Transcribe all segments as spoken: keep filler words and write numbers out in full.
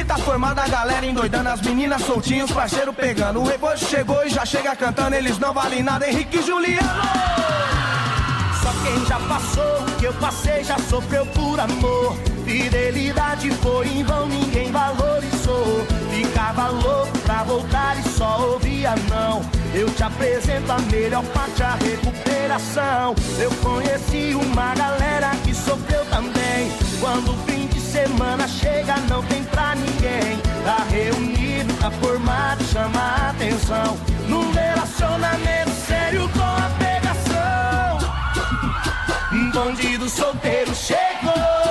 time tá formado, a galera endoidando, as meninas soltinhas, os parceiros pegando. O rebote chegou e já chega cantando, eles não valem nada, Henrique e Juliano. Só quem já passou, o que eu passei já sofreu por amor. Fidelidade foi em vão, ninguém valorizou. Ficava louco pra voltar e só ouvia não. Eu te apresento a melhor parte, a recuperação. Eu conheci uma galera que sofreu também. Quando o fim de semana chega não tem pra ninguém. Tá reunido, tá formado, chama a atenção. Num relacionamento sério com a pegação. Um bandido solteiro chegou.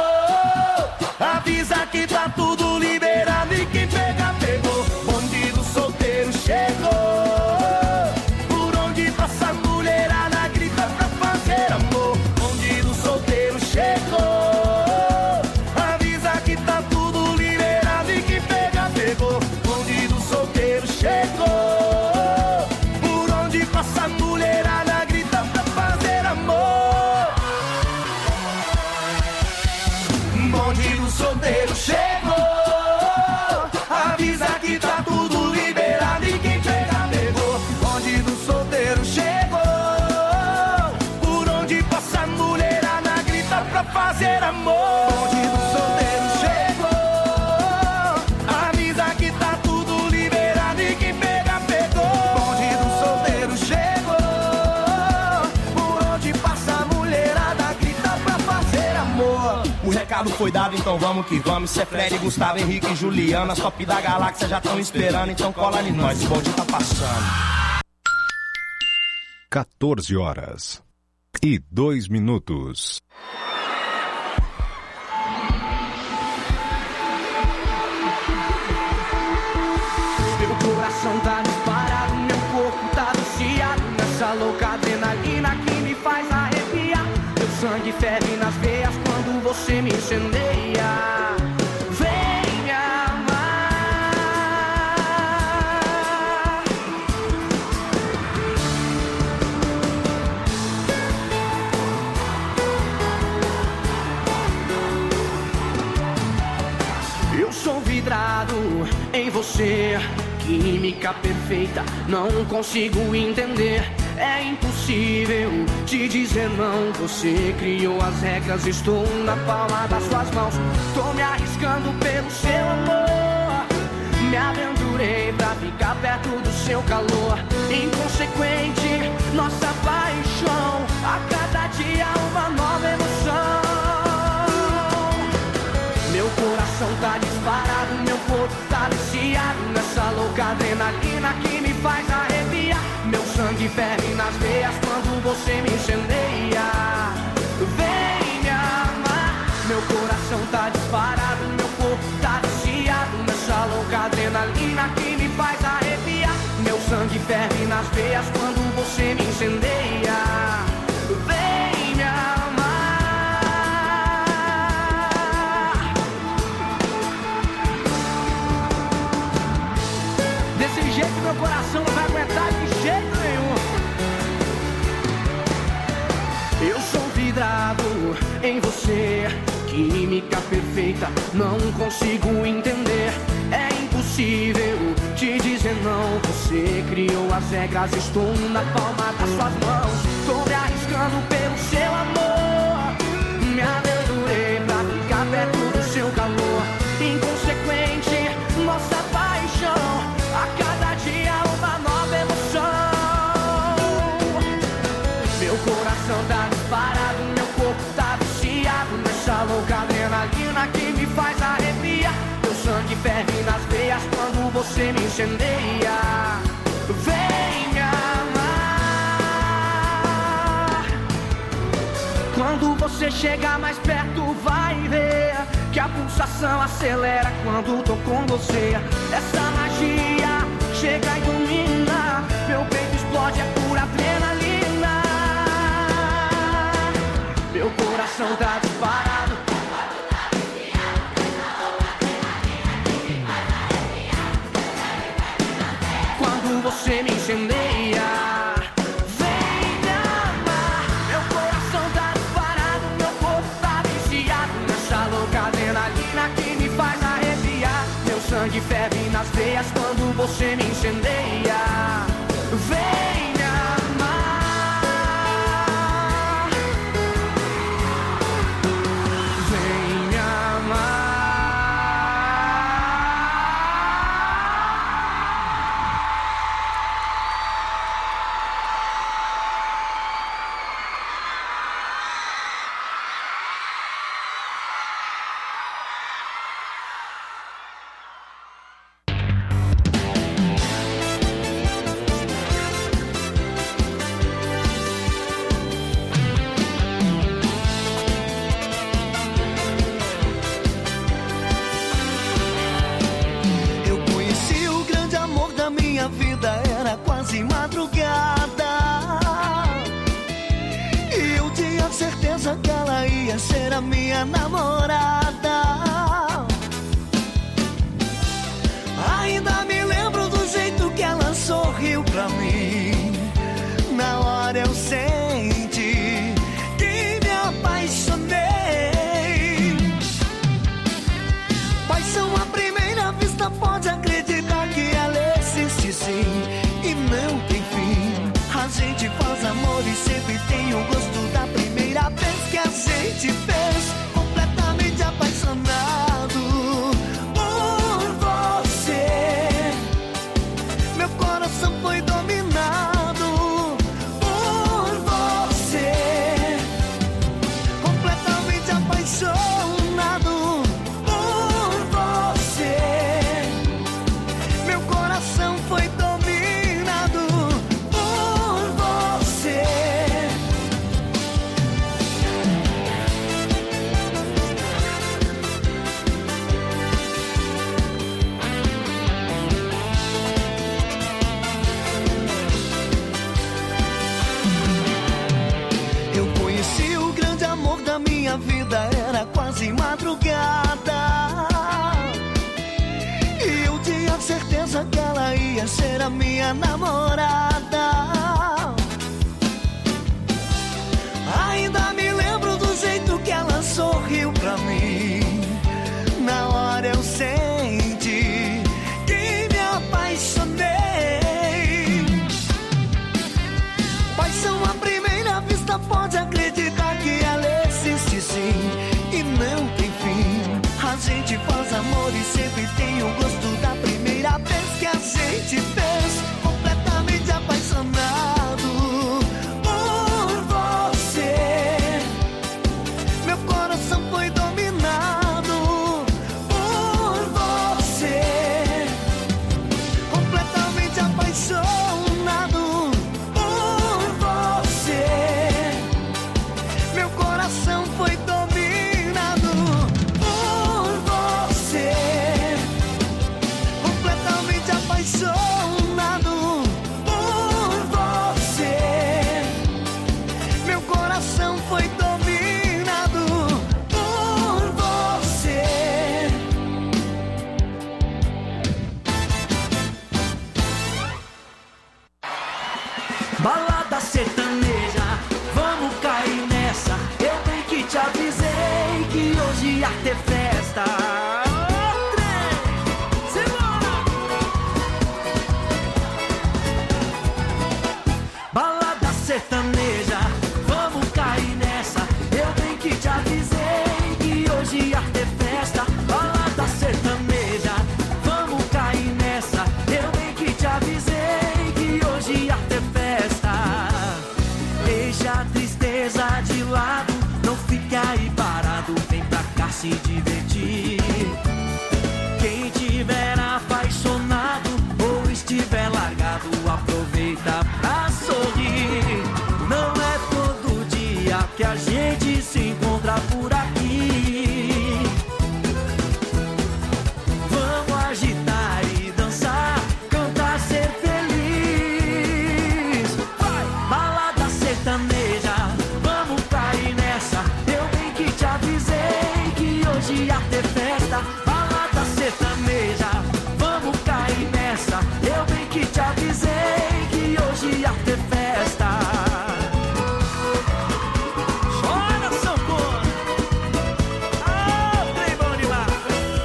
Avisa que tá tudo liberado e quem pega, pegou. Bandido solteiro chegou. Por onde passa a mulherada grita pra fazer amor. Bandido solteiro chegou. Avisa que tá tudo liberado e quem pega, pegou. Bandido solteiro chegou. Por onde passa a mulherada grita pra fazer amor. Bandido solteiro chegou. Avisa que tá tudo liberado e quem pega, pegou. Bandido solteiro chegou. Por onde passa a mulherada grita pra fazer amor. Bandido solteiro chegou. Avisa que tá tudo liberado e quem pega, pegou. Bandido solteiro chegou. Por onde passa a mulherada grita pra fazer amor. O recado foi dado, então vamos que vamos. Cê é Fred, Gustavo, Henrique e Juliana. As top da galáxia já tão esperando, então cola em nós, o bonde tá passando. quatorze horas e dois minutos. Meu coração tá disparado, meu corpo tá viciado nessa louca adrenalina que me faz arrepiar. Meu sangue ferve nas veias quando você me incendeia. Vem me amar. Eu sou vidrado em você, química perfeita, não consigo entender. É impossível te dizer não. Você criou as regras, estou na palma das suas mãos. Tô me arriscando pelo seu amor. Me aventurei pra ficar perto do seu calor. Inconsequente, nossa paixão. A cada dia uma nova emoção. Meu coração tá disparado, meu corpo tá viciado nessa louca adrenalina que me faz arrepiar. Meu sangue ferve nas veias quando você me incendeia. Vem me amar. Meu coração tá disparado, meu corpo tá viciado nessa louca adrenalina que me faz arrepiar. Meu sangue ferve nas veias quando você me incendeia. Vem me amar. Desse jeito meu coração não vai aguentar de jeito nenhum. Eu sou vidrado em você, química perfeita, não consigo entender. É impossível te dizer não. Você criou as regras, estou na palma das suas mãos. Tô me arriscando pelo seu amor. Me aventurei pra ficar perto do seu calor. Inconsequente, nossa paixão. A cada dia uma nova emoção. Meu coração tá disparado, meu corpo tá viciado nessa louca adrenalina que me faz arrepiar. Meu sangue ferve nas veias quando você me incendeia. Vem me amar. Quando você chegar mais perto vai ver que a pulsação acelera quando tô com você. Essa magia chega e domina. Meu peito explode, é pura adrenalina. Meu coração tá disparado. Quando você me incendeia. Vem me amar. Meu coração tá disparado, meu corpo tá viciado nessa louca adrenalina que me faz arrepiar. Meu ser a minha namorada. Ainda me lembro do jeito que ela sorriu pra mim. Na hora eu senti que me apaixonei. Paixão à primeira vista, pode acreditar que ela existe sim e não tem fim. A gente faz amor e sempre tem o gosto da primeira vez que a gente fez. Completamente apaixonado por você. Meu coração foi dominado por você. Completamente apaixonado por você. Meu coração foi dominado por você. Eu conheci o grande amor da minha vida, era quase madrugada. E eu tinha certeza que ela ia ser a minha namorada. Ainda me lembro do jeito que ela sorriu pra mim. Na hora eu senti que me apaixonei. Paixão à primeira vista, pode acreditar que ela existe sim e não tem fim. A gente faz amor e sempre tem o gosto da primeira vez que a gente fez. Completamente apaixonado por você. Meu coração foi dominado por você. Completamente apaixonado por você. Meu coração foi dominado por você. Completamente apaixonado por você. Meu coração foi dominado por você. Balada sertaneja, vamos cair nessa. Eu bem que te avisei que hoje ia ter festa. Balada sertaneja, vamos cair nessa. Eu bem que te avisei que hoje ia ter festa. Balada sertaneja, vamos cair nessa. Eu bem que te avisei que hoje ia ter festa. Deixa a tristeza de lado, não fique aí parado, vem pra cá se divertir. Quem tiver apaixonado ou estiver largado, aproveita pra sorrir. Não é todo dia que a gente se encontra por aqui. Vamos agitar e dançar, cantar, ser feliz. Vai! Balada sertaneja, vamos cair nessa. Eu bem que te avisei que hoje ia ter festa. Balada sertaneja, vamos cair nessa. Eu bem que te avisei que hoje ia ter festa. Chora, sanfona! Ah, trem bom demais!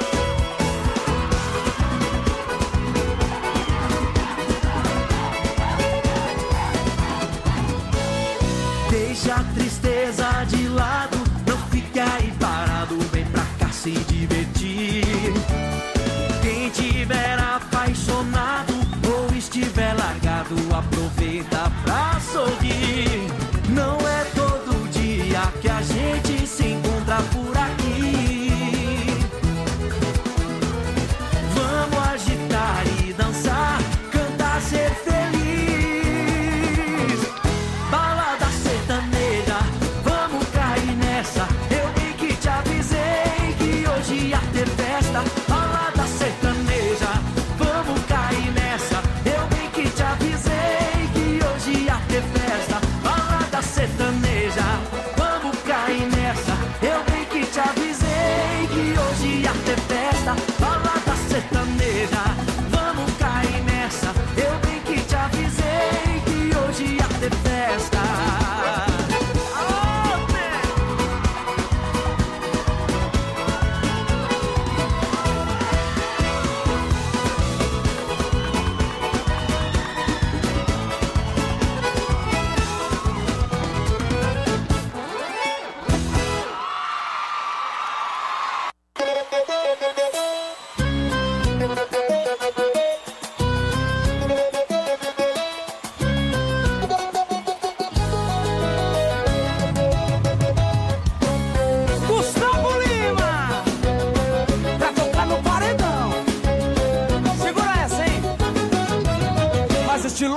Deixa a tristeza de lado, não fique aí parado, vem pra cá se divertir. Quem tiver apaixonado ou estiver largado, aproveita pra sorrir. Não é todo dia que a gente se encontra por aqui. Vamos agitar e dançar, cantar, ser feliz. Balada sertaneja, vamos cair nessa. Eu bem que te avisei que hoje ia ter festa. Balada sertaneja, vamos cair nessa. Eu bem que te avisei que hoje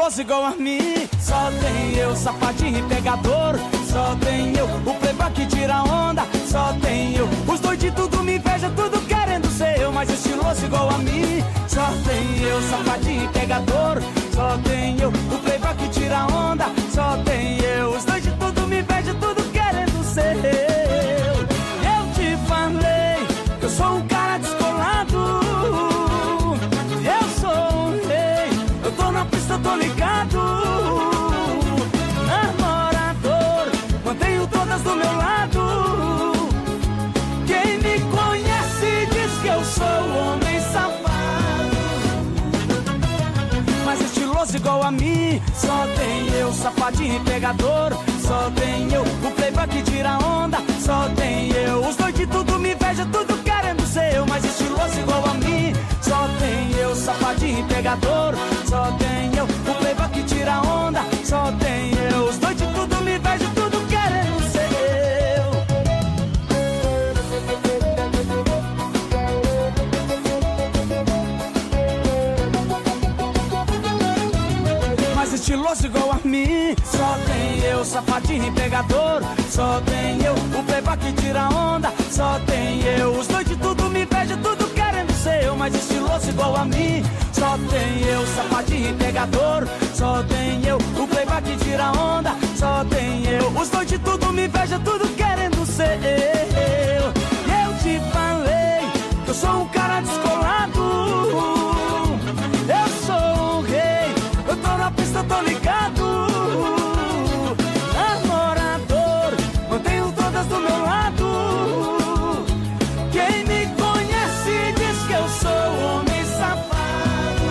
estiloso igual a mim. Só tem eu, safadinho e pegador. Só tem eu, o playboy que tira onda. Só tem eu, os doidos tudo me inveja, tudo querendo ser eu, mas estiloso igual a mim. Só tem eu, safadinho e pegador. Só tem eu, o playboy que tira onda. Só tem eu, os doidos tudo me inveja, tudo querendo ser eu. Eu te falei que eu sou um cara descolado. Eu sou um rei, eu tô na pista, tô ligado. Namorador, mantenho todas do meu lado. Quem me conhece diz que eu sou um homem safado, mas estiloso igual a mim. Só tem eu, safadinho e pegador. Só tem eu, o playboy que tira onda. Só tem eu, os doidos tudo me inveja, tudo querendo ser eu, mas estiloso igual a mim. Só tem eu, safadinho e pegador. Só tem eu, o playboy que tira onda. Só tem eu, os doidos tudo me inveja, tudo querendo ser eu. Mas estiloso igual a mim. Só tem eu, safadinho e pegador. Só tem eu, o playboy que tira onda. Só tem eu, os doidos tudo me inveja, tudo querendo ser eu, mas estiloso igual a mim. Só tem eu, safadinho e pegador. Só tem eu, o playboy que tira onda. Só tem eu, os doidos tudo me inveja, tudo querendo ser eu. Eu te falei que eu sou um cara descolado. Eu sou um rei, eu tô na pista, tô ligado. Namorador, mantenho todas do meu lado. Quem me conhece diz que eu sou homem safado,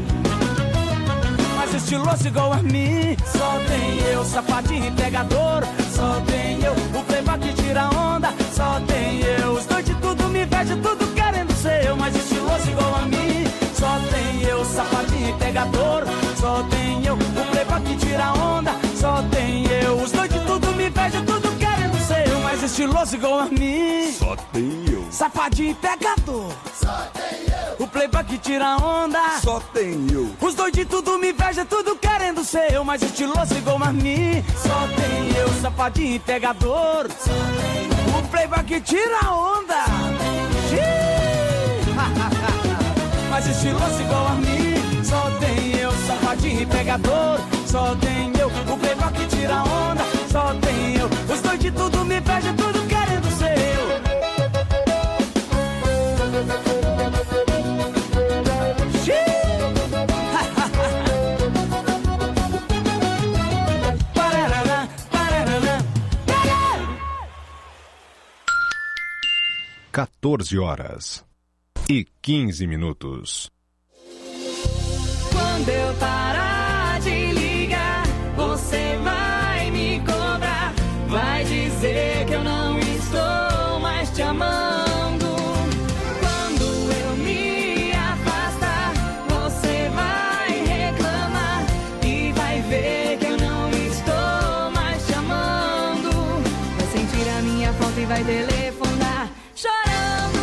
mas estiloso igual a mim. Só tem eu, safadinho e pegador. Só tem eu, o playboy que tira onda. Só tem eu, os doidos tudo me inveja, tudo querendo ser eu, mas estiloso igual a mim. Só tem eu, safadinho e pegador. Só tem eu, o playboy que tira onda. Só tem eu, os doidos tudo me inveja, tudo querendo ser eu, mas estiloso igual a mim. Só tem eu, safadinho e pegador. Só tem eu, o playboy que tira onda. Só tem eu, os doidos tudo me inveja, tudo querendo ser eu, mas estiloso igual a mim. Só tem eu, safadinho e pegador. Só tem eu, o playboy que tira onda. Mas estiloso igual a mim. Só tem eu, safadinho e pegador. Só tem eu, o playboy que tira onda. Só tem eu, os doidos tudo me inveja, tudo querendo ser eu. quatorze horas e quinze minutos. Quando eu parar de ligar, você vai me cobrar. Vai dizer que eu não estou mais te amando. Quando eu me afastar, você vai reclamar e vai ver que eu não estou mais te amando. Vai sentir a minha falta e vai telefonar chorando.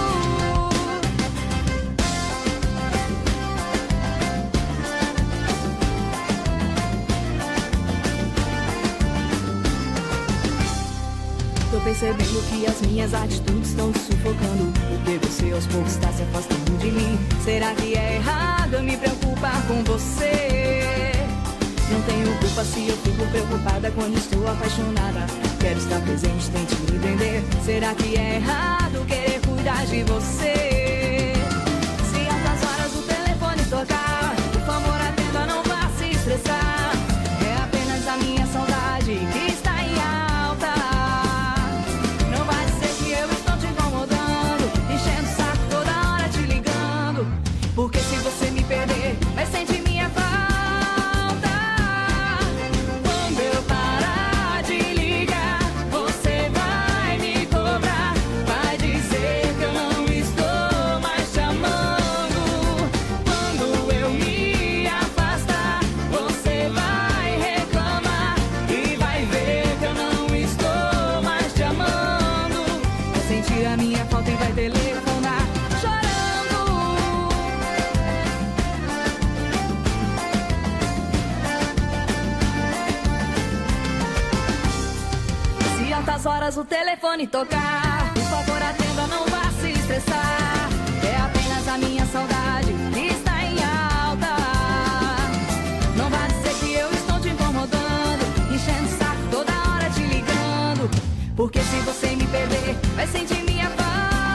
Tô percebendo que as minhas atitudes estão te sufocando, porque você aos poucos está se afastando de mim. Será que é errado eu me preocupar com você? Não tenho culpa se eu fico preocupada quando estou apaixonada. Quero estar presente, tente me entender. Será que é errado querer cuidar de você? Se altas horas o telefone tocar, por favor atenda, não vá se estressar. É apenas a minha saudade que está em alta. Não vai dizer que eu estou te incomodando, enchendo o saco toda hora te ligando. Porque se você me perder, vai sentir minha falta. Vai adianta as horas o telefone tocar. Por favor, atenda, não vá se estressar. É apenas a minha saudade que está em alta. Não vá dizer que eu estou te incomodando, enchendo o saco toda hora te ligando. Porque se você me perder, vai sentir minha falta.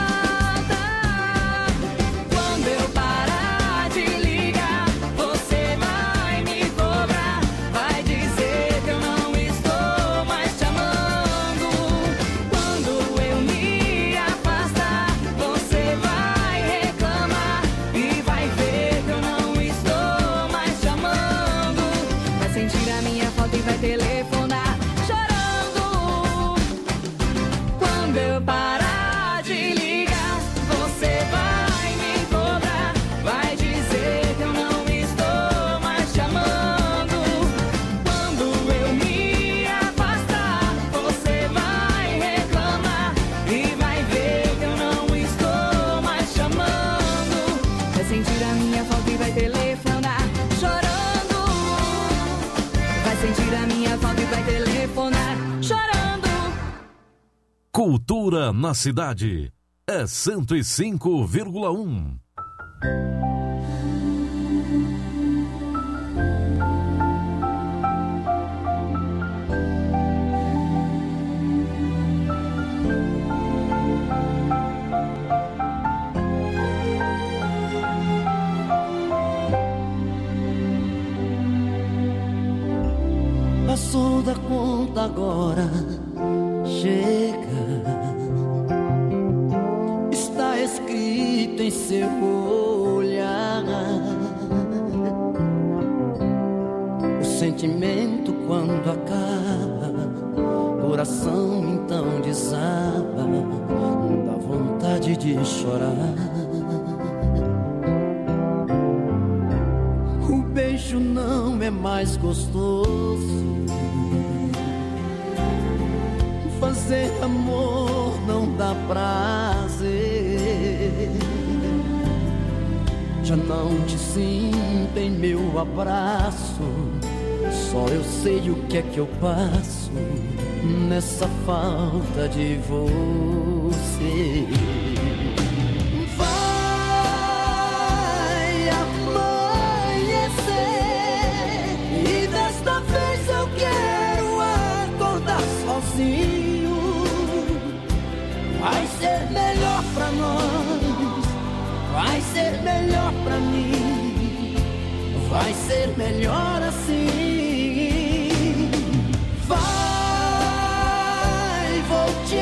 Quando eu parar de ligar, você vai me cobrar. Vai dizer que eu não estou mais te amando. Quando eu me afastar, você vai reclamar e vai ver que eu não estou mais te amando. Vai sentir a minha falta e vai telefonar chorando. Quando eu parar de ligar, você vai me cobrar. Vai dizer que eu não estou mais te amando. Quando eu me afastar, você vai reclamar e vai ver que eu não estou mais te amando. Vai sentir a minha falta e vai telefonar chorando. Vai sentir a minha falta e vai telefonar chorando. Cultura na cidade é cento e cinco vírgula um. Passou da conta agora, chega. Está escrito em seu olhar. O sentimento quando acaba, coração então desaba, dá vontade de chorar. O beijo não é mais gostoso, fazer amor não dá prazer. Já não te sinto em meu abraço, só eu sei o que é que eu passo nessa falta de você. Vai amanhecer e desta vez eu quero acordar sozinho. Vai ser melhor pra nós, vai ser melhor pra mim, vai ser melhor assim. Vai, vou te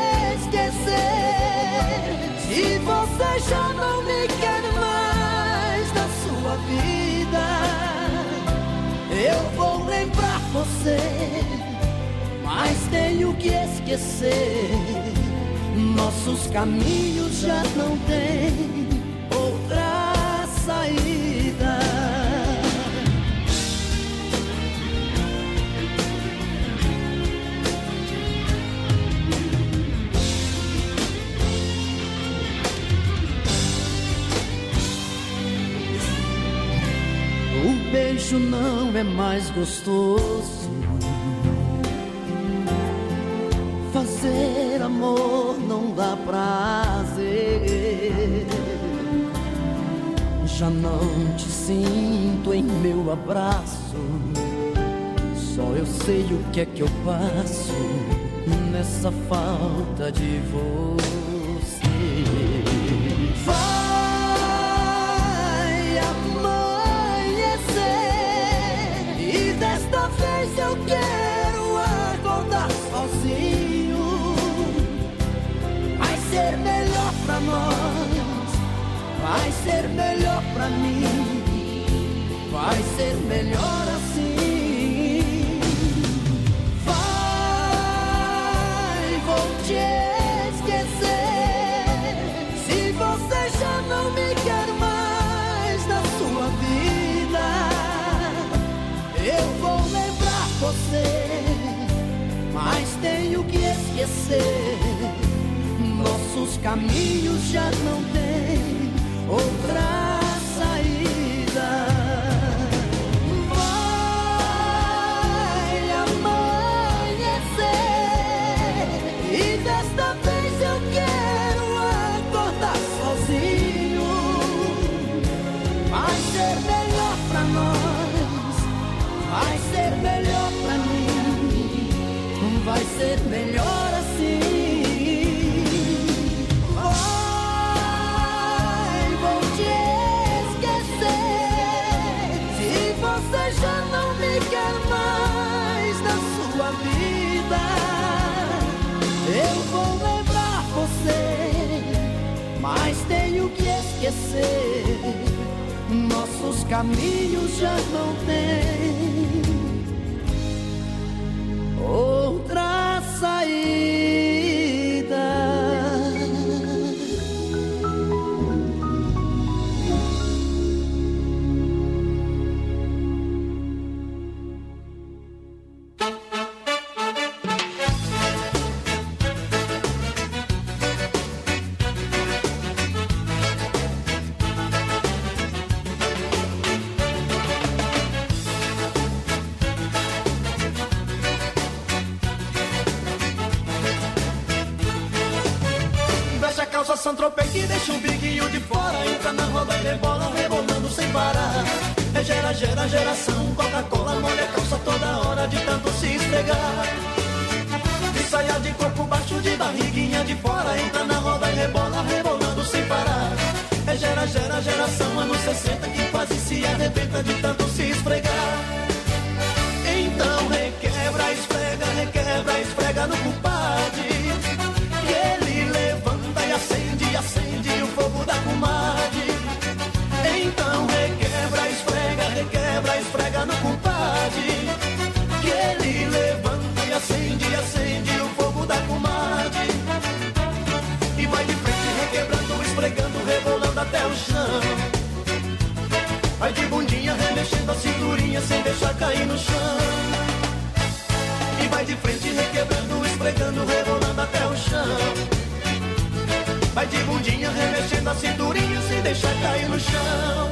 esquecer, se você já não me quer mais na sua vida. Eu vou lembrar você, mas tenho que esquecer. Nossos caminhos já não têm outra saída. O beijo não é mais gostoso, fazer amor não dá prazer. Já não te sinto em meu abraço, só eu sei o que é que eu passo nessa falta de você. Vai amanhecer e desta vez eu quero acordar sozinho. Vai ser melhor pra nós, vai ser melhor pra mim, vai ser melhor assim. Vai, vou te esquecer, se você já não me quer mais na sua vida. Eu vou lembrar você, mas tenho que esquecer. Nossos caminhos já não têm outra saída. Vai amanhecer esquecer. Nossos caminhos já não têm outra saída. Santropei que deixa o biguinho de fora, entra na roda e rebola, rebolando sem parar. É gera, gera, geração, Coca-Cola molha a calça toda hora de tanto se esfregar. De saia de corpo baixo, de barriguinha de fora, entra na roda e rebola, rebolando sem parar. É gera, gera, geração, anos sessenta que quase se arrebenta de tanto se esfregar. Então requebra, esfrega, requebra, esfrega no compadre. E ele levanta e acende, acende o fogo da comadre. Então requebra, esfrega, requebra, esfrega no compadre. Que ele levanta e acende, acende o fogo da comadre. E vai de frente requebrando, esfregando, rebolando até o chão. Vai de bundinha remexendo a cinturinha sem deixar cair no chão. E vai de frente requebrando, esfregando, rebolando até o chão. Vai de bundinha remexendo a cinturinha sem deixar cair no chão.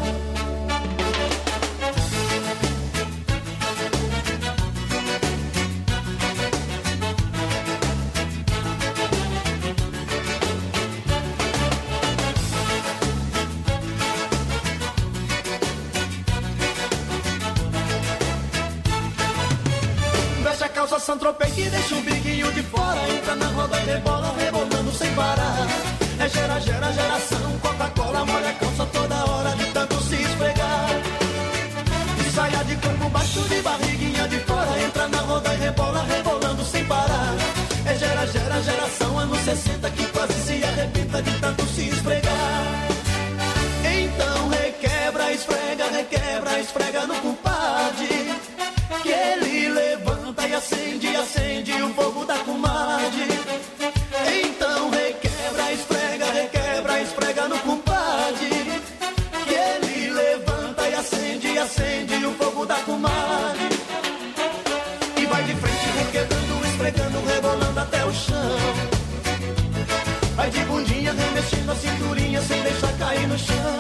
Santropei que deixa o biguinho de fora, entra na roda e rebola, rebolando sem parar. É gera, gera, geração, Coca-Cola molha a calça toda hora de tanto se esfregar. De saia de corpo baixo, de barriguinha de fora, entra na roda e rebola, rebolando sem parar. É gera, gera, geração, anos sessenta que quase se arrebenta de tanto se esfregar. Então requebra, esfrega, requebra, esfrega no compadre. Que ele levanta e acende, acende o fogo da comadre. Então requebra, esfrega, requebra, esfrega no compadre. Que ele levanta e acende, acende o fogo da comadre. E vai de frente requebrando, esfregando, rebolando até o chão. Vai de bundinha remexendo a cinturinha sem deixar cair no chão.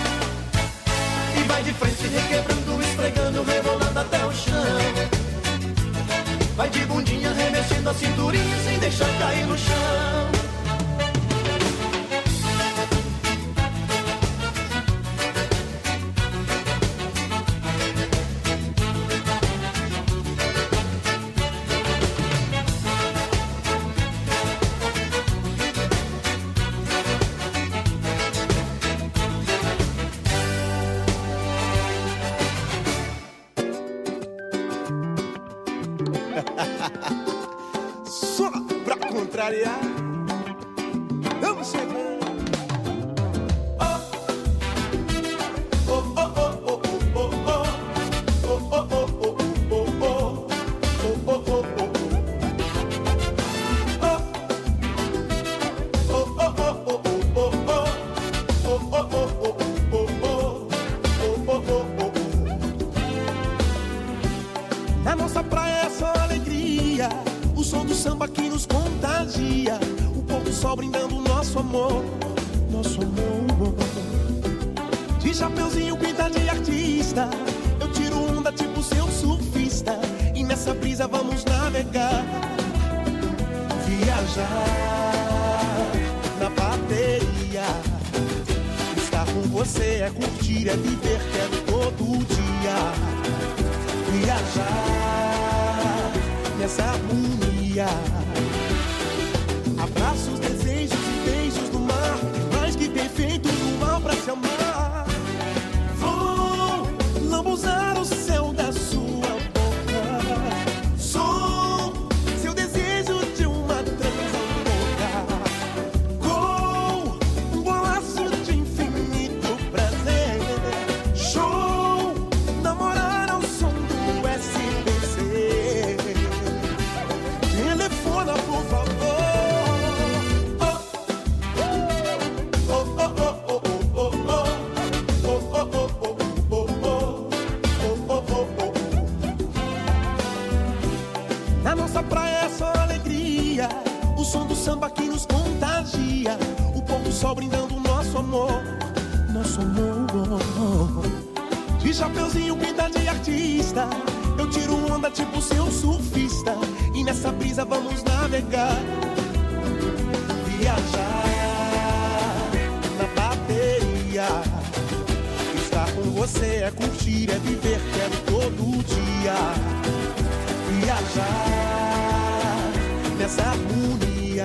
E vai de frente requebrando, esfregando, rebolando até o chão. Vai de bundinha remexendo a cinturinha sem deixar cair no chão. Só pra contrariar, vamos chegando. Na nossa praia é só alegria, o som do samba que nos contagia, o pôr do sol brindando nosso amor, nosso amor. De chapeuzinho pinta de artista, eu tiro onda tipo seu surfista, e nessa brisa vamos navegar, viajar na bateria. Estar com você é curtir, é viver, quero todo dia. Viajar nessa harmonia, abraços, desejos e beijos do mar, mais que perfeito do mal pra se amar. Vou lambuzar o céu da sua boca, sou seu desejo de uma transa louca, com um bolaço de infinito. dia, o som do samba que nos contagia, o pôr do sol brindando o nosso amor, nosso amor. De chapeuzinho pinta de artista, eu tiro onda tipo seu surfista, e nessa brisa vamos navegar, viajar na bateria. Estar com você é curtir, é viver, quero todo dia viajar nessa harmonia.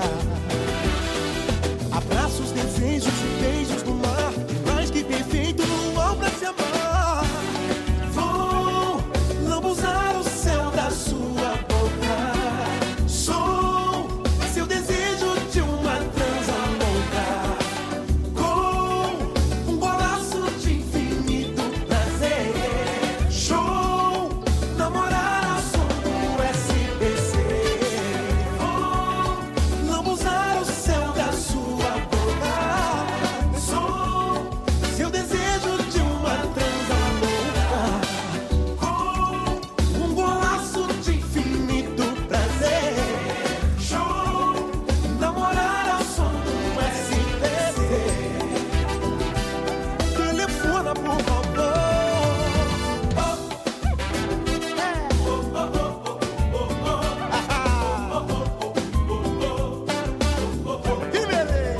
Abraços, desejos, beijos no mar, mais que perfeito luau pra se amar. Vou lambuzar o céu da sua boca, sou seu desejo de uma transa louca, com um golaço de infinito prazer. Show, namorar ao som do S B C. Vou lambuzar o céu da sua boca, sou seu desejo de uma transa louca, com um golaço de infinito prazer. Show, namorar ao som do S B C. Telefona, por favor. Que beleza!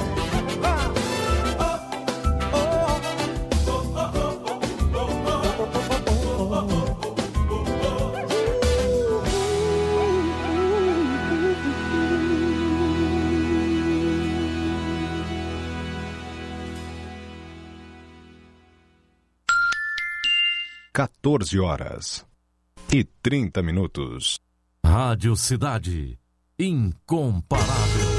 quatorze horas e trinta minutos. Rádio Cidade. Incomparável.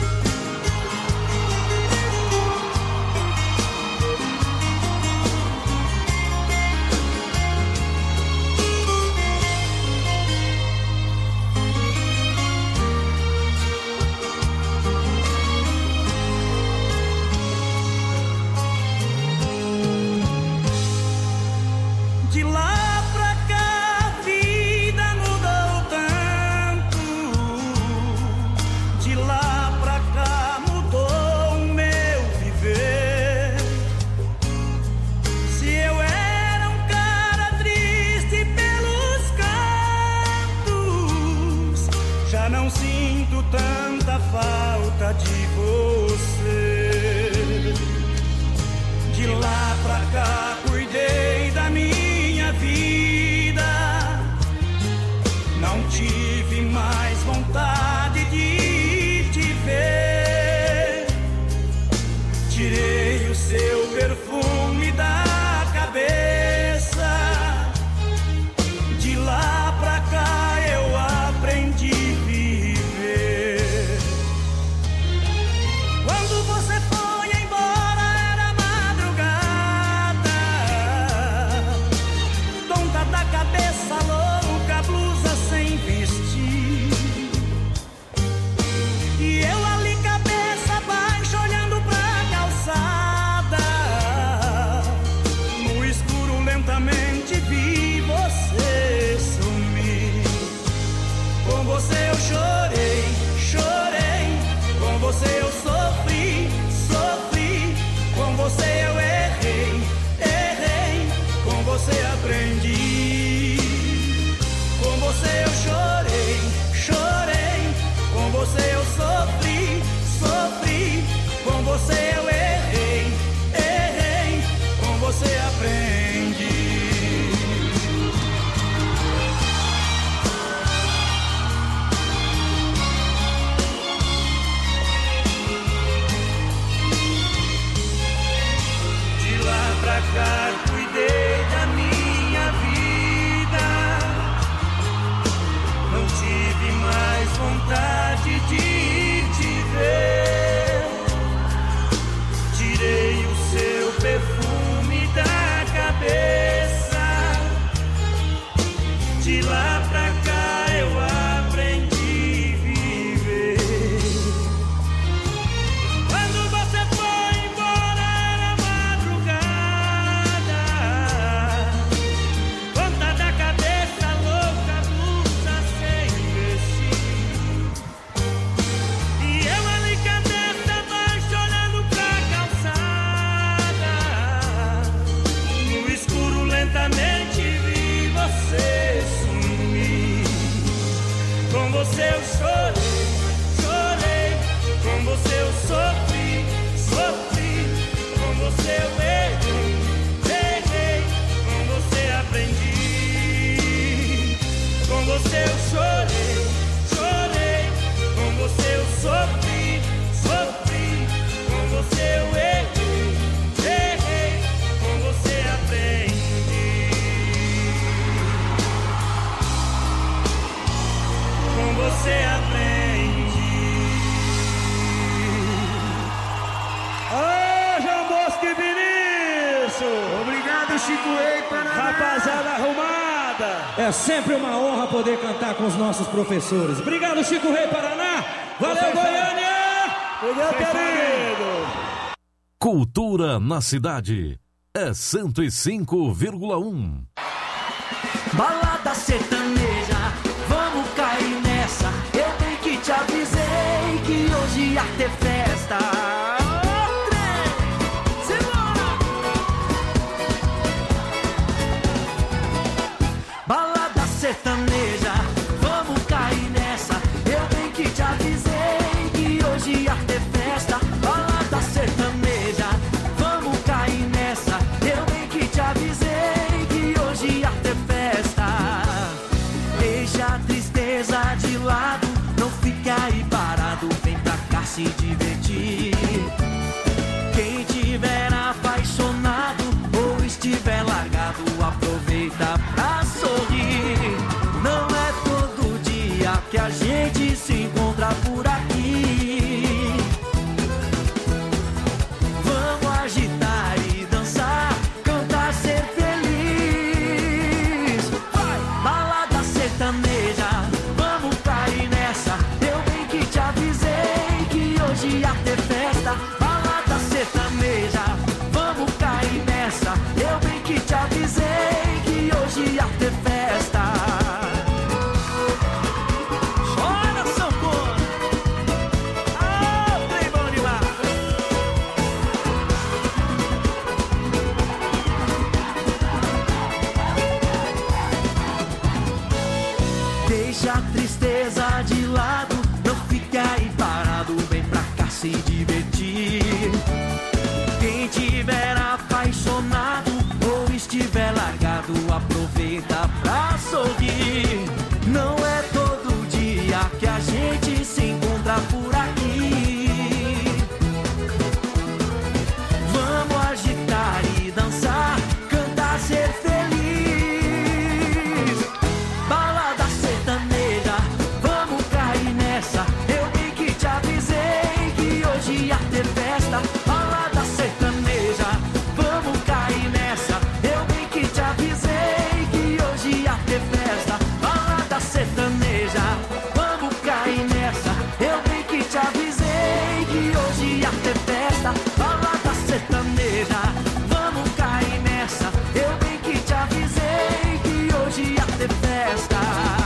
De lá pra cá a vida mudou tanto. De lá pra cá mudou o meu viver. Se eu era um cara triste pelos cantos, já não sinto tanta falta de você. De lá pra cá cuidei da minha vida, não tive mais vontade de te ver. Tirei o seu perfume da cabeça. De lá pra cá eu aprendi a viver. Quando você foi embora era madrugada, você eu chorei, chorei. Com você eu sofri, sofri. Com você eu errei, errei. Com você aprendi. Com você eu chorei, chorei. Com você eu sofri, sofri. Com você eu errei, errei. Com você aprendi. Com você aprendi. Ô, João Bosco e Vinícius! Obrigado, Chico Rei, Paraná. Rapaziada arrumada! É sempre uma honra poder cantar com os nossos professores. Obrigado, Chico Rei, Paraná! Valeu, Você Goiânia! Obrigado, querido! Cultura na cidade é cento e cinco vírgula um. Balada sertaneja, vamos cair nessa. Eu bem que te avisei que hoje ia ter festa. Ô, trem, simbora! Balada sertaneja, vamos cair nessa. Eu bem que te avisei que hoje ia ter festa. Balada sertaneja, vamos cair nessa. Eu bem que te avisei que hoje ia ter festa. Deixa a tristeza de lado, não fique aí parado, vem pra cá se divertir. Quem tiver apaixonado ou estiver largado, aproveita pra sorrir. Não é todo dia que a gente se encontra por aqui. Vamos agitar e dançar, cantar, ser feliz. Vai! Balada sertaneja, vamos cair nessa. Eu bem que te avisei que hoje ia ter festa. Balada sertaneja, vamos cair nessa. Eu bem que te avisei que hoje ia ter festa. Chora, sanfona! Ah, trem bom demais! Deixa a tristeza de lado, não fique aí parado, vem pra cá se divertir. Quem tiver apaixonado ou estiver largado, aproveita pra sorrir. Não é todo dia que a gente se encontra por aqui. Vamos agitar e dançar, cantar, ser feliz. Balada sertaneja, vamos cair nessa. Eu bem que te avisei que hoje ia ter festa. Balada sertaneja, vamos cair nessa. Eu bem que te avisei que hoje ia ter festa. Balada sertaneja, vamos cair nessa. Eu bem que te avisei que hoje ia ter festa. Balada sertaneja, vamos cair nessa. Eu bem que te avisei que hoje ia ter festa.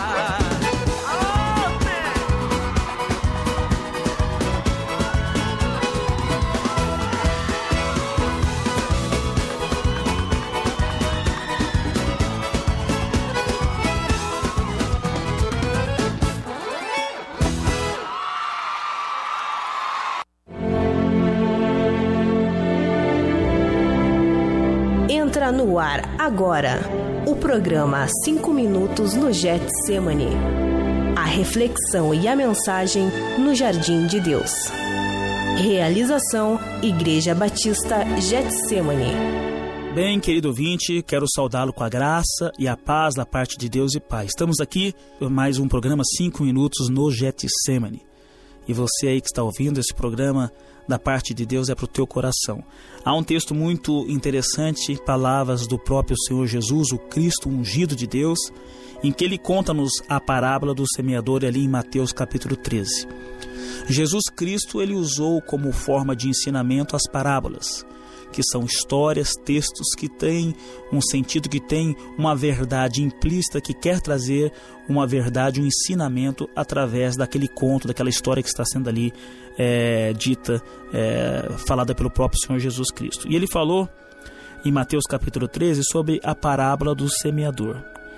Entra no ar agora o programa cinco minutos no Getsemane. A reflexão e a mensagem no Jardim de Deus. Realização Igreja Batista Getsemane. Bem, querido ouvinte, quero saudá-lo com a graça e a paz da parte de Deus e Pai. Estamos aqui para mais um programa cinco minutos no Getsemane. E você aí que está ouvindo esse programa da parte de Deus é para o teu coração. Há um texto muito interessante, palavras do próprio Senhor Jesus, o Cristo ungido de Deus, em que ele conta-nos a parábola do semeador ali em Mateus capítulo treze. Jesus Cristo, ele usou como forma de ensinamento as parábolas, que são histórias, textos que têm um sentido, que têm uma verdade implícita, que quer trazer uma verdade, um ensinamento através daquele conto, daquela história que está sendo ali é, dita, é, falada pelo próprio Senhor Jesus Cristo. E ele falou em Mateus capítulo treze sobre a parábola do semeador.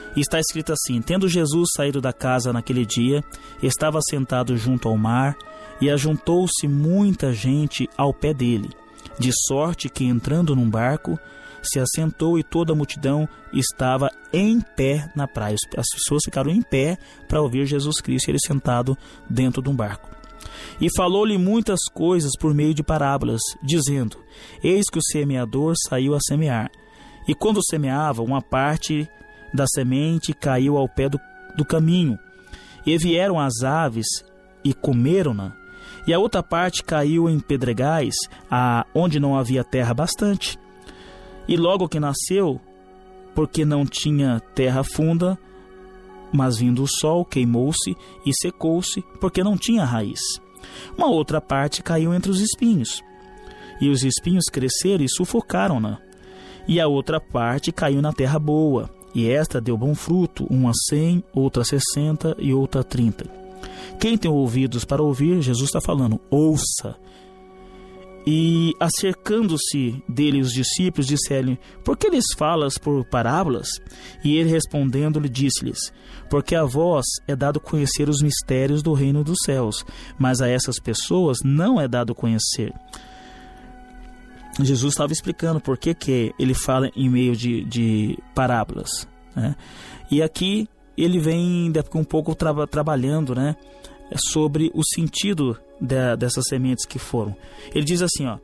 Está escrito assim: tendo Jesus saído da casa naquele dia, estava sentado junto ao mar, e ajuntou-se muita gente ao pé dele, de sorte que, entrando num barco, se assentou, e toda a multidão estava em pé na praia. As pessoas ficaram em pé para ouvir Jesus Cristo, ele sentado dentro de um barco. E falou-lhe muitas coisas por meio de parábolas, dizendo: eis que o semeador saiu a semear. E quando semeava, uma parte da semente caiu ao pé do, do caminho, e vieram as aves e comeram-na. E a outra parte caiu em pedregais, a, onde não havia terra bastante. E logo que nasceu, porque não tinha terra funda, mas vindo o sol, queimou-se e secou-se, porque não tinha raiz. Uma outra parte caiu entre os espinhos, e os espinhos cresceram e sufocaram-na. E a outra parte caiu na terra boa, e esta deu bom fruto, uma cem, outra sessenta e outra trinta. Quem tem ouvidos para ouvir, Jesus está falando, ouça. E acercando-se dele os discípulos, disseram-lhe: por que lhes falas por parábolas? E ele respondendo-lhe disse-lhes: porque a vós é dado conhecer os mistérios do reino dos céus, mas a essas pessoas não é dado conhecer. Jesus estava explicando por que, que ele fala em meio de, de parábolas, né? E aqui ele vem um pouco tra- trabalhando, né, sobre o sentido de, dessas sementes que foram. Ele diz assim, ó: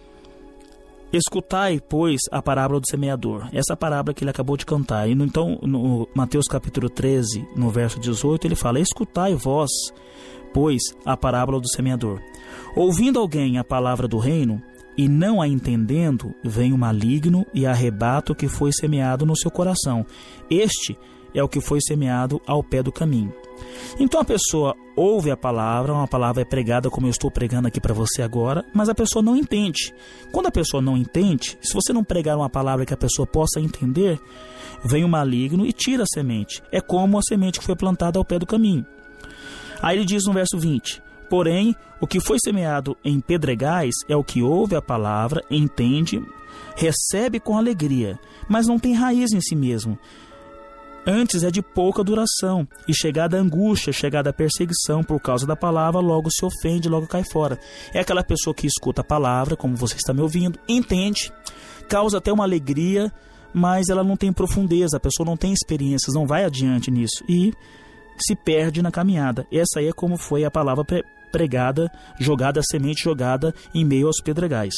escutai, pois, a parábola do semeador. Essa parábola que ele acabou de cantar. E no, então, no Mateus capítulo treze, no verso dezoito, ele fala: escutai vós, pois, a parábola do semeador. Ouvindo alguém a palavra do reino, e não a entendendo, vem o maligno e arrebata o que foi semeado no seu coração. Este é o que foi semeado ao pé do caminho. Então a pessoa ouve a palavra, uma palavra é pregada como eu estou pregando aqui para você agora, mas a pessoa não entende. Quando a pessoa não entende, se você não pregar uma palavra que a pessoa possa entender, vem o maligno e tira a semente. É como a semente que foi plantada ao pé do caminho. Aí ele diz no verso vinte: porém, o que foi semeado em pedregais é o que ouve a palavra, entende, recebe com alegria, mas não tem raiz em si mesmo. Antes é de pouca duração, e chegada a angústia, chegada a perseguição por causa da palavra, logo se ofende, logo cai fora. É aquela pessoa que escuta a palavra, como você está me ouvindo, entende, causa até uma alegria, mas ela não tem profundeza, a pessoa não tem experiências, não vai adiante nisso, e se perde na caminhada. Essa aí é como foi a palavra pregada, jogada, a semente jogada em meio aos pedregais.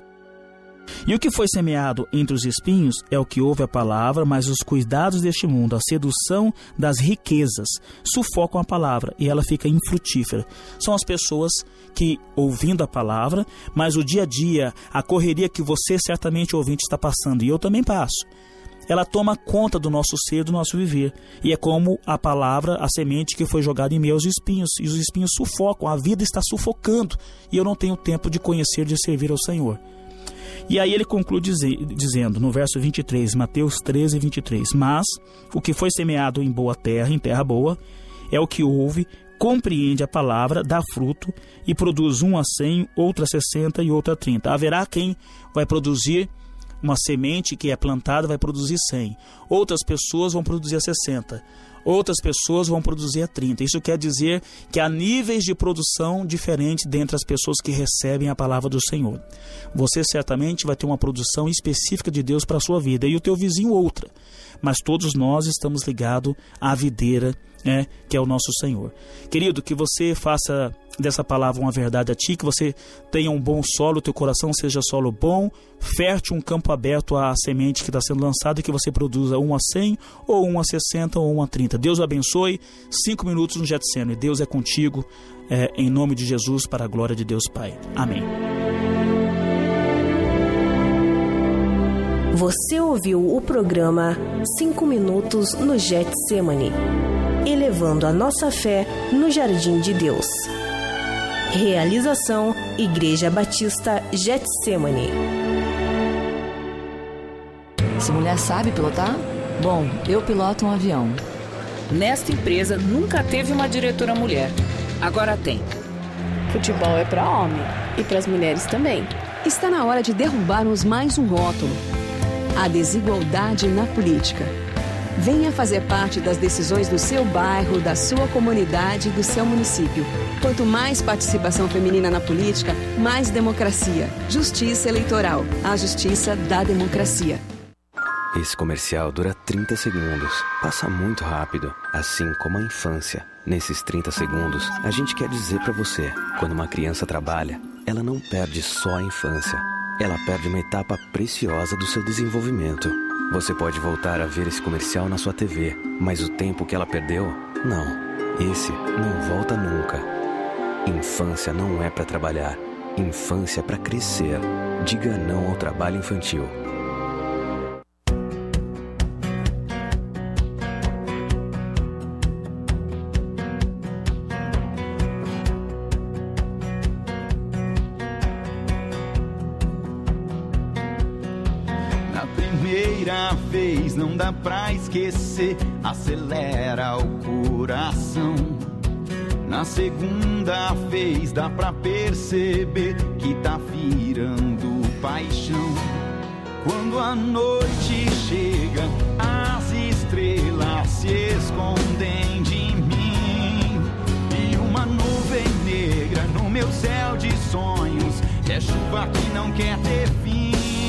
E o que foi semeado entre os espinhos é o que ouve a palavra, mas os cuidados deste mundo, a sedução das riquezas, sufocam a palavra e ela fica infrutífera. São as pessoas que, ouvindo a palavra, mas o dia a dia, a correria que você certamente ouvinte está passando, e eu também passo, ela toma conta do nosso ser, do nosso viver. E é como a palavra, a semente que foi jogada em meio aos espinhos. E os espinhos sufocam, a vida está sufocando. E eu não tenho tempo de conhecer, de servir ao Senhor. E aí ele conclui dize, dizendo, no verso vinte e três, Mateus treze, vinte e três: mas o que foi semeado em boa terra, em terra boa, é o que ouve, compreende a palavra, dá fruto e produz um a cem, outra a sessenta e outra a trinta. Haverá quem vai produzir uma semente que é plantada, vai produzir cem. Outras pessoas vão produzir a sessenta. Outras pessoas vão produzir a trinta. Isso quer dizer que há níveis de produção diferentes dentre as pessoas que recebem a palavra do Senhor. Você certamente vai ter uma produção específica de Deus para a sua vida, e o teu vizinho outra. Mas todos nós estamos ligados à videira, né, que é o nosso Senhor. Querido, que você faça dessa palavra uma verdade a ti, que você tenha um bom solo, teu coração seja solo bom, fértil, um campo aberto à semente que está sendo lançada, e que você produza um a cem, ou um a sessenta, ou um a trinta. Deus o abençoe. Cinco minutos no Getsemane. Deus é contigo, é, em nome de Jesus, para a glória de Deus Pai. Amém. Você ouviu o programa Cinco Minutos no Getsemane, elevando a nossa fé no Jardim de Deus. Realização Igreja Batista Getsemane. Essa mulher sabe pilotar? Bom, eu piloto um avião. Nesta empresa nunca teve uma diretora mulher. Agora tem. Futebol é para homem e para as mulheres também. Está na hora de derrubarmos mais um rótulo: a desigualdade na política. Venha fazer parte das decisões do seu bairro, da sua comunidade e do seu município. Quanto mais participação feminina na política, mais democracia. Justiça Eleitoral. A justiça da democracia. Esse comercial dura trinta segundos. Passa muito rápido, assim como a infância. Nesses trinta segundos, a gente quer dizer pra você, quando uma criança trabalha, ela não perde só a infância. Ela perde uma etapa preciosa do seu desenvolvimento. Você pode voltar a ver esse comercial na sua T V, mas o tempo que ela perdeu, não. Esse não volta nunca. Infância não é pra trabalhar. Infância é pra crescer. Diga não ao trabalho infantil. Não dá pra esquecer, acelera o coração. Na segunda vez dá pra perceber que tá virando paixão. Quando a noite chega, as estrelas se escondem de mim. E uma nuvem negra no meu céu de sonhos é chuva que não quer ter fim.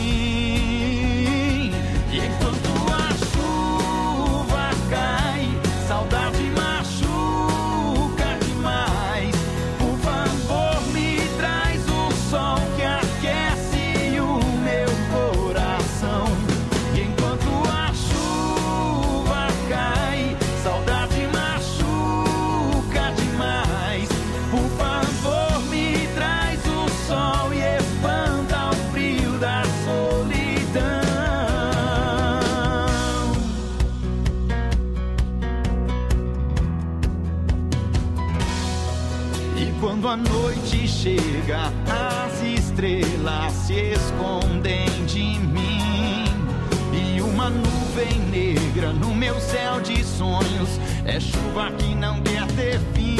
E enquanto a chuva cai, saudade machuca demais. Por favor, me traz o sol que aquece o meu coração. E enquanto a chuva cai, saudade machuca demais. Por favor, me traz o sol e espanta o frio da solidão. Quando a noite chega, as estrelas se escondem de mim. E uma nuvem negra no meu céu de sonhos é chuva que não quer ter fim.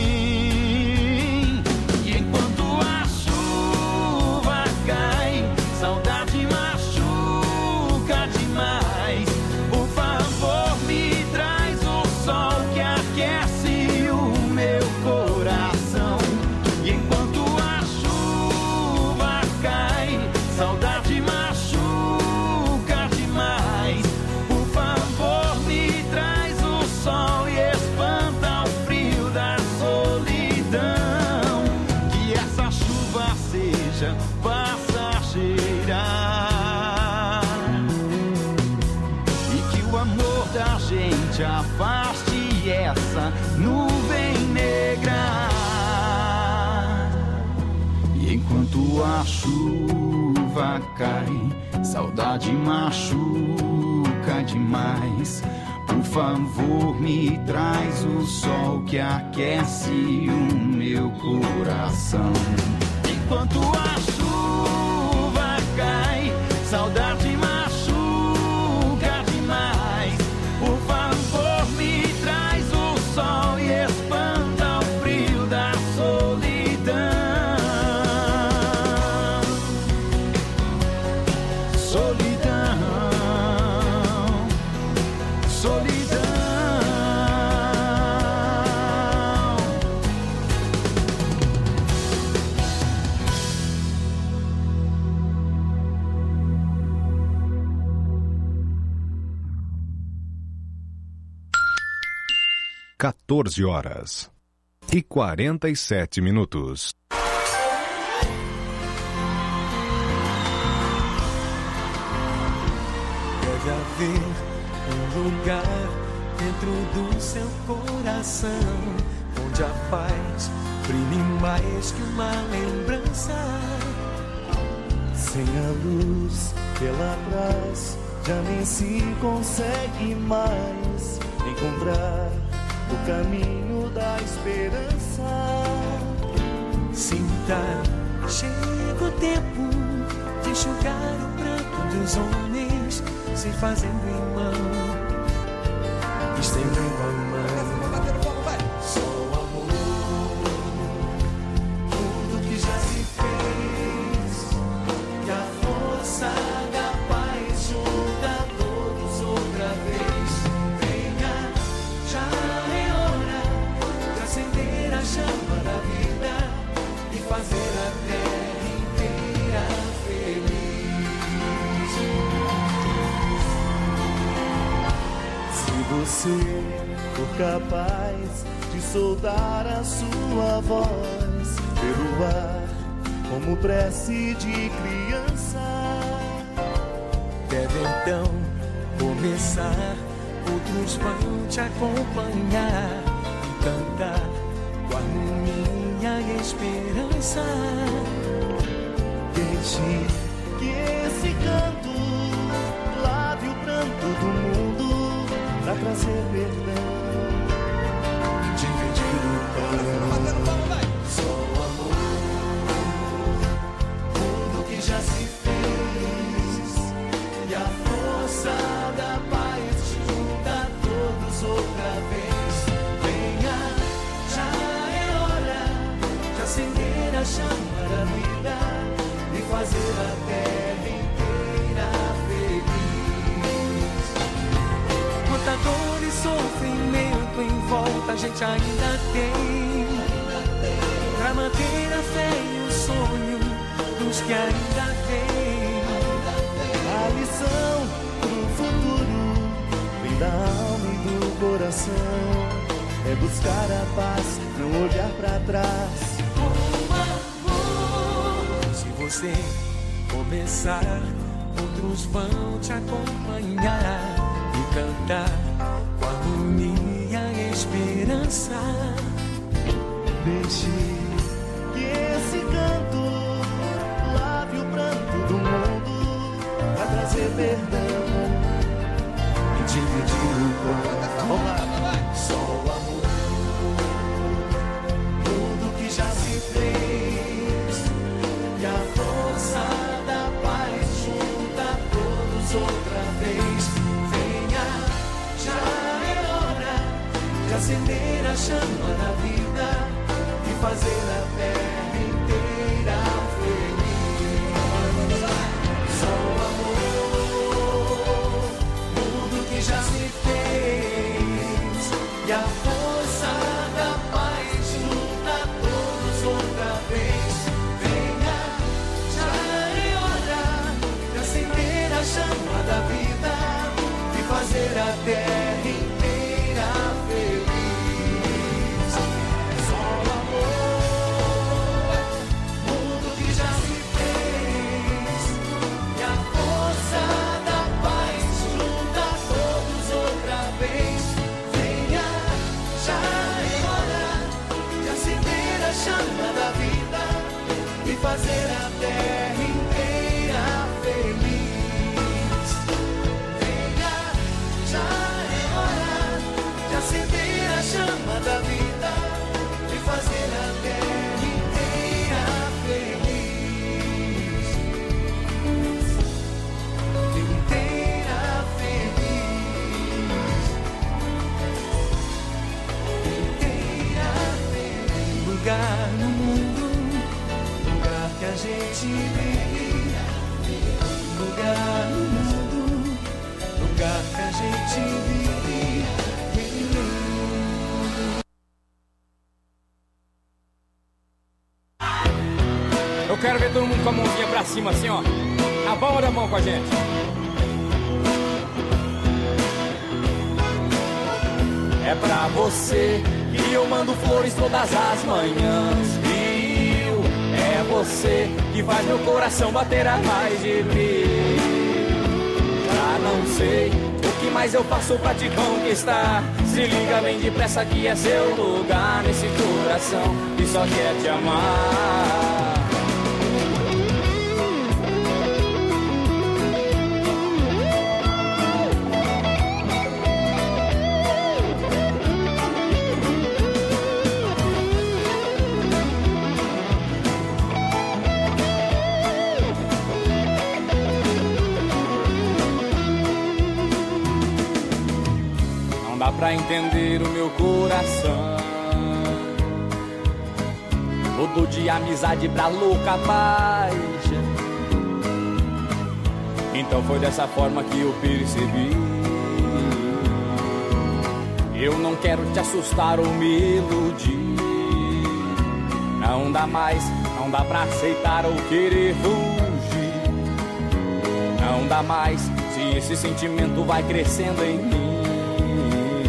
E enquanto a chuva cai, saudade machuca demais. Por favor, me traz o sol que aquece o meu coração. Saudade machuca demais. Por favor, me traz o sol e espanta o frio da solidão. Que essa chuva seja passageira e que o amor da gente afaste essa nuvem negra. E enquanto a chuva cai, saudade machuca demais. Por favor, me traz o sol que aquece o meu coração. Enquanto a chuva cai, saudade machuca demais. Por favor, me traz o sol e espanta o frio da solidão. Solidão, solidão. quatorze horas e quarenta e sete minutos. Deve haver um lugar dentro do seu coração onde a paz brilhe mais que uma lembrança. Sem a luz pela trás já nem se consegue mais encontrar o caminho da esperança. Sinta, chega o tempo de enxugar o pranto dos homens, se fazendo irmão, estendendo a mão. Só o amor, tudo que já se fez, e a força da paz junta todos outra vez. você for capaz de soltar a sua voz pelo ar, como prece de criança, deve então começar. Outros vão te acompanhar e cantar com harmonia e esperança. Deixe que esse canto lave o pranto do mundo pra trazer perdão, dividir o pão. Só o amor, tudo que já se fez, e a força da paz junta a todos outra vez. Venha, já é hora de acender a chama da vida e fazer a terra inteira feliz. Quanta dor e sofrimento em volta a gente ainda tem, pra manter a fé e o sonho dos que ainda vêm. A lição pro futuro vem da alma e do coração, é buscar a paz, não olhar pra trás. Se você começar, outros vão te acompanhar e cantar com harmonia e esperança. Deixe que esse canto lave o pranto do mundo pra trazer perdão e dividir o pão. Vamos lá. Só o amor, tudo que já se fez, e a força da paz junta a todos outra vez. Venha, já é hora de acender a chama da vida e fazer a terra inteira feliz. Só o amor, tudo que já se fez, e a força da paz junta a todos outra vez. Venha, já é hora de acender a chama da vida e fazer a terra inteira feliz. Só o amor, tudo que já se fez, e a força da paz junta a todos outra vez. Venha, já é hora de acender a chama da vida e fazer a terra inteira feliz. Venha, já é hora de acender a chama da vida e fazer a terra inteira feliz. Inteira feliz. Inteira feliz. Lugar no mundo, lugar que a gente vive. Lugar no mundo, lugar que a gente vive. Eu quero ver todo mundo com a mãozinha pra cima assim, ó. A palma da mão com a gente. É pra você que eu mando flores todas as manhãs, viu? É você que faz meu coração bater a mais de mil. Já não sei o que mais eu faço pra te conquistar. Se liga bem depressa que é seu lugar nesse coração que só quer te amar. Dá pra entender o meu coração, todo de amizade pra louca paixão. Então foi dessa forma que eu percebi. Eu não quero te assustar ou me iludir. Não dá mais, não dá pra aceitar ou querer fugir. Não dá mais, se esse sentimento vai crescendo em mim.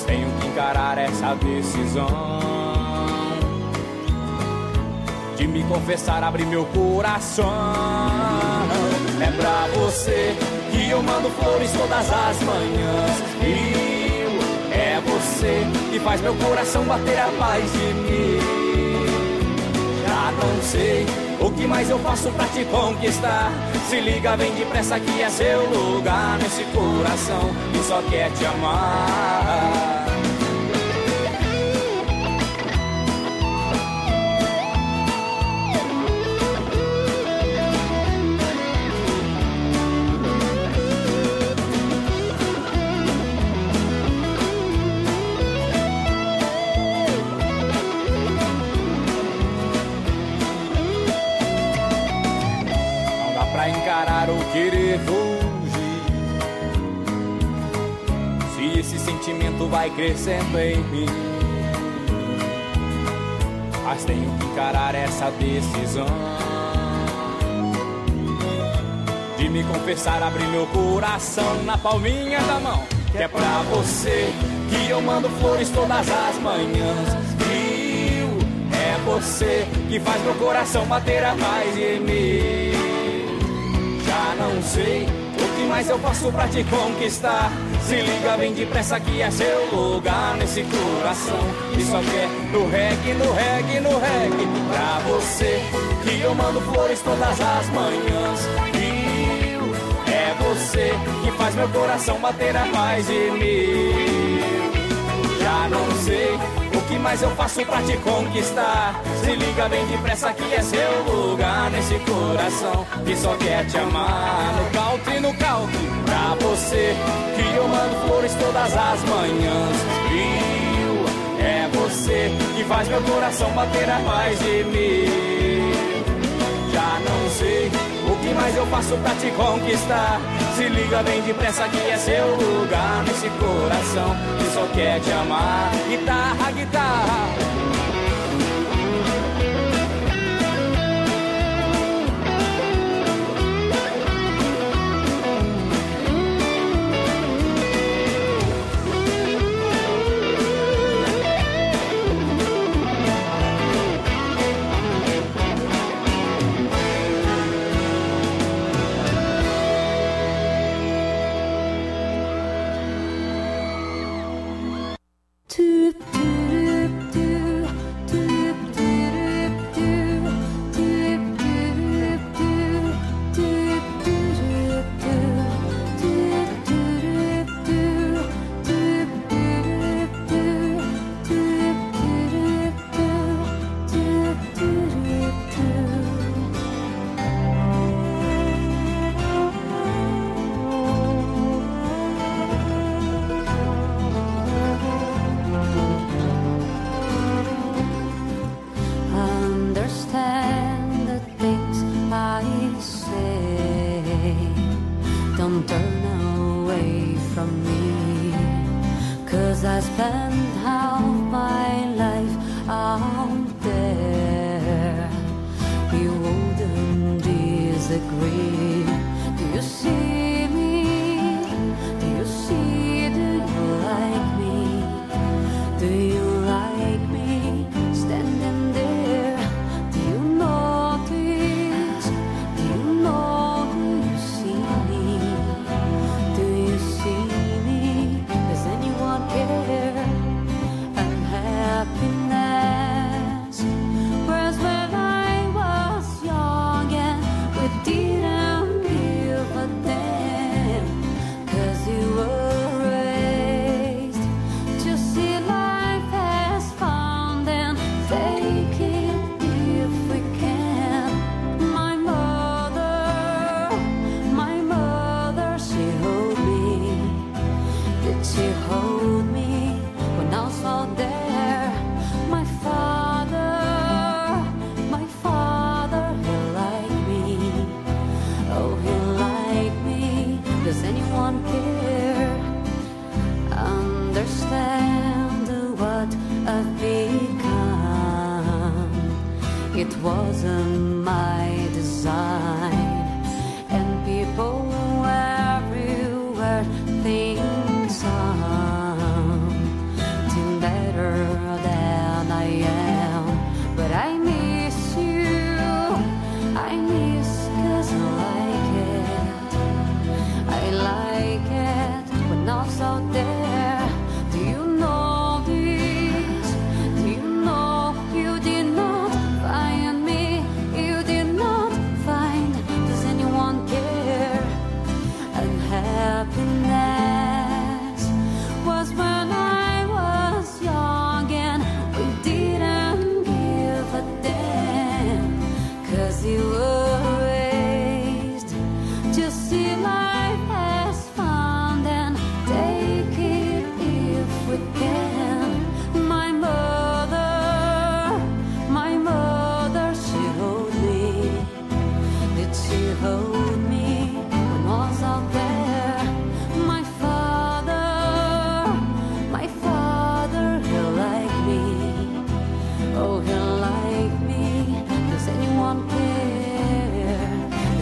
tenho que encarar essa decisão de me confessar, abrir meu coração. É pra você que eu mando flores todas as manhãs. E é você que faz meu coração bater a paz de mim. Já não sei o que mais eu faço pra te conquistar. Se liga, vem depressa que é seu lugar nesse coração que só quer te amar. Encarar ou querer fugir, se esse sentimento vai crescendo em mim. Mas tenho que encarar essa decisão de me confessar, abrir meu coração na palminha da mão. Que é pra você que eu mando flores todas as manhãs. Viu? É você que faz meu coração bater a mais de mim. Já não sei o que mais eu faço pra te conquistar. Se liga, vem depressa que é seu lugar nesse coração que só quer no reggae, no reggae, no reggae. Pra você que eu mando flores todas as manhãs. E é você que faz meu coração bater a mais de mim. Já não sei o que mais eu faço pra te conquistar. Se liga bem depressa que é seu lugar nesse coração que só quer te amar. No country, no country, pra você que eu mando flores todas as manhãs. Viu? É você que faz meu coração bater a mais de mim. Já não sei o que mais eu faço pra te conquistar. Se liga bem depressa que é seu lugar nesse coração que só quer te amar. Guitarra, guitarra.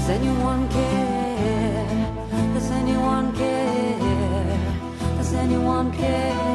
Does anyone care? Does anyone care? Does anyone care?